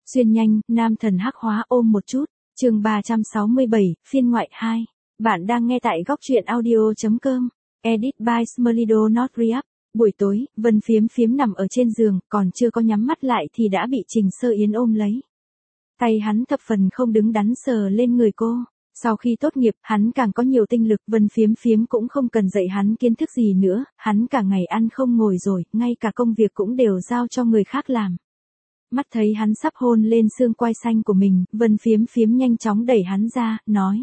Xuyên nhanh, nam thần hắc hóa ôm một chút. Chương 367, phiên ngoại 2. Bạn đang nghe tại góc truyện audio.com. Edit by Smelido Not Re-up. Buổi tối, Vân Phiếm nằm ở trên giường, còn chưa có nhắm mắt lại thì đã bị Trình Sơ Yến ôm lấy. Tay hắn thập phần không đứng đắn sờ lên người cô. Sau khi tốt nghiệp, hắn càng có nhiều tinh lực, Vân Phiếm cũng không cần dạy hắn kiến thức gì nữa, hắn cả ngày ăn không ngồi rồi, ngay cả công việc cũng đều giao cho người khác làm. Mắt thấy hắn sắp hôn lên xương quai xanh của mình, Vân Phiếm nhanh chóng đẩy hắn ra, nói.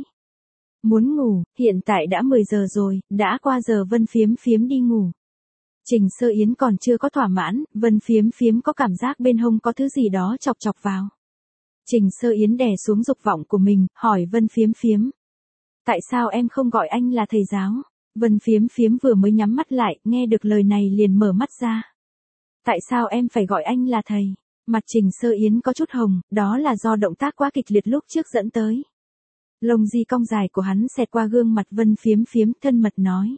Muốn ngủ, hiện tại đã 10 giờ rồi, đã qua giờ Vân Phiếm đi ngủ. Trình Sơ Yến còn chưa có thỏa mãn, Vân Phiếm có cảm giác bên hông có thứ gì đó chọc vào. Trình Sơ Yến đè xuống dục vọng của mình, hỏi Vân Phiếm. Tại sao em không gọi anh là thầy giáo? Vân Phiếm vừa mới nhắm mắt lại, nghe được lời này liền mở mắt ra. Tại sao em phải gọi anh là thầy? Mặt Trình Sơ Yến có chút hồng, đó là do động tác quá kịch liệt lúc trước dẫn tới. Lông di cong dài của hắn xẹt qua gương mặt Vân Phiếm, thân mật nói.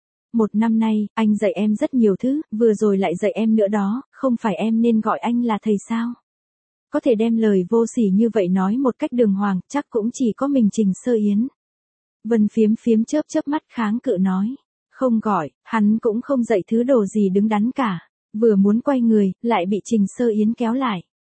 1 năm nay, anh dạy em rất nhiều thứ, vừa rồi lại dạy em nữa đó, không phải em nên gọi anh là thầy sao? Có thể đem lời vô sỉ như vậy nói một cách đường hoàng, chắc cũng chỉ có mình Trình Sơ Yến. Vân Phiếm chớp mắt kháng cự nói. Không gọi, hắn cũng không dạy thứ đồ gì đứng đắn cả. Vừa muốn quay người, lại bị Trình Sơ Yến kéo lại.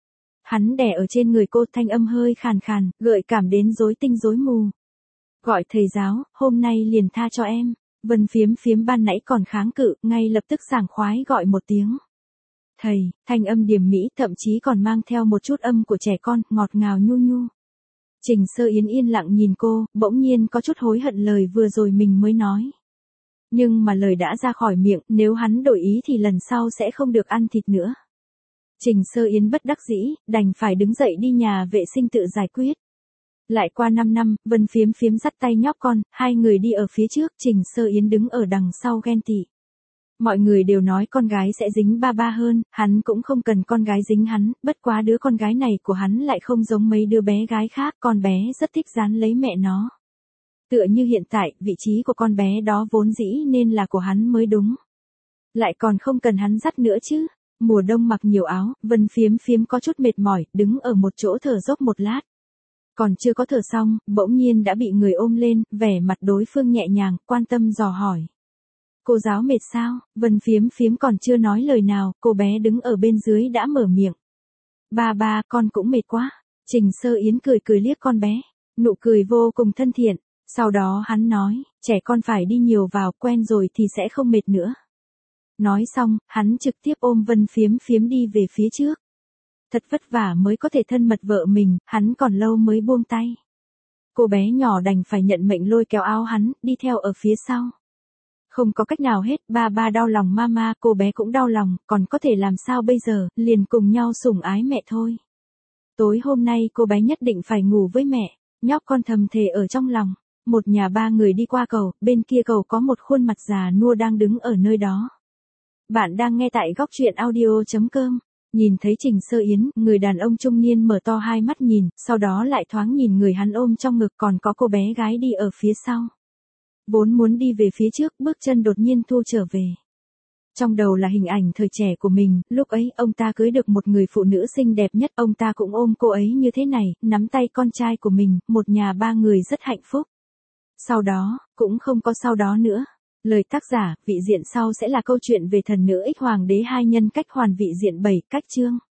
Hắn đè ở trên người cô, thanh âm hơi khàn, gợi cảm đến rối tinh rối mù. Gọi thầy giáo, hôm nay liền tha cho em. Vân Phiếm ban nãy còn kháng cự, ngay lập tức sảng khoái gọi một tiếng. Thầy, thanh âm điềm mỹ, thậm chí còn mang theo một chút âm của trẻ con, ngọt ngào nhu. Trình Sơ Yến yên lặng nhìn cô, bỗng nhiên có chút hối hận lời vừa rồi mình mới nói. Nhưng mà lời đã ra khỏi miệng, nếu hắn đổi ý thì lần sau sẽ không được ăn thịt nữa. Trình Sơ Yến bất đắc dĩ, đành phải đứng dậy đi nhà vệ sinh tự giải quyết. Lại qua 5 năm, Vân Phiếm dắt tay nhóc con, hai người đi ở phía trước, Trình Sơ Yến đứng ở đằng sau ghen tị. Mọi người đều nói con gái sẽ dính ba hơn, hắn cũng không cần con gái dính hắn, bất quá đứa con gái này của hắn lại không giống mấy đứa bé gái khác, con bé rất thích dán lấy mẹ nó. Tựa như hiện tại, vị trí của con bé đó vốn dĩ nên là của hắn mới đúng. Lại còn không cần hắn dắt nữa chứ. Mùa đông mặc nhiều áo, Vân Phiếm có chút mệt mỏi, đứng ở một chỗ thở dốc một lát. Còn chưa có thở xong, bỗng nhiên đã bị người ôm lên, vẻ mặt đối phương nhẹ nhàng, quan tâm dò hỏi. Cô giáo mệt sao? Vân Phiếm còn chưa nói lời nào, cô bé đứng ở bên dưới đã mở miệng. Ba, con cũng mệt quá. Trình Sơ Yến cười liếc con bé, nụ cười vô cùng thân thiện. Sau đó hắn nói, trẻ con phải đi nhiều vào, quen rồi thì sẽ không mệt nữa. Nói xong, hắn trực tiếp ôm Vân Phiếm đi về phía trước. Thật vất vả mới có thể thân mật vợ mình, hắn còn lâu mới buông tay. Cô bé nhỏ đành phải nhận mệnh lôi kéo áo hắn, đi theo ở phía sau. Không có cách nào hết, ba đau lòng mama, cô bé cũng đau lòng, còn có thể làm sao bây giờ, liền cùng nhau sủng ái mẹ thôi. Tối hôm nay cô bé nhất định phải ngủ với mẹ, nhóc con thầm thề ở trong lòng. Một nhà 3 người đi qua cầu, bên kia cầu có một khuôn mặt già nua đang đứng ở nơi đó. Bạn đang nghe tại góc truyện audio.com. Nhìn thấy Trình Sơ Yến, người đàn ông trung niên mở to hai mắt nhìn, sau đó lại thoáng nhìn người hắn ôm trong ngực, còn có cô bé gái đi ở phía sau. Vốn muốn đi về phía trước, bước chân đột nhiên thu trở về. Trong đầu là hình ảnh thời trẻ của mình, lúc ấy ông ta cưới được một người phụ nữ xinh đẹp nhất, ông ta cũng ôm cô ấy như thế này, nắm tay con trai của mình, một nhà 3 người rất hạnh phúc. Sau đó, cũng không có sau đó nữa. Lời tác giả, vị diện sau sẽ là câu chuyện về thần nữ ích hoàng đế 2 nhân cách hoàn vị diện 7, cách chương.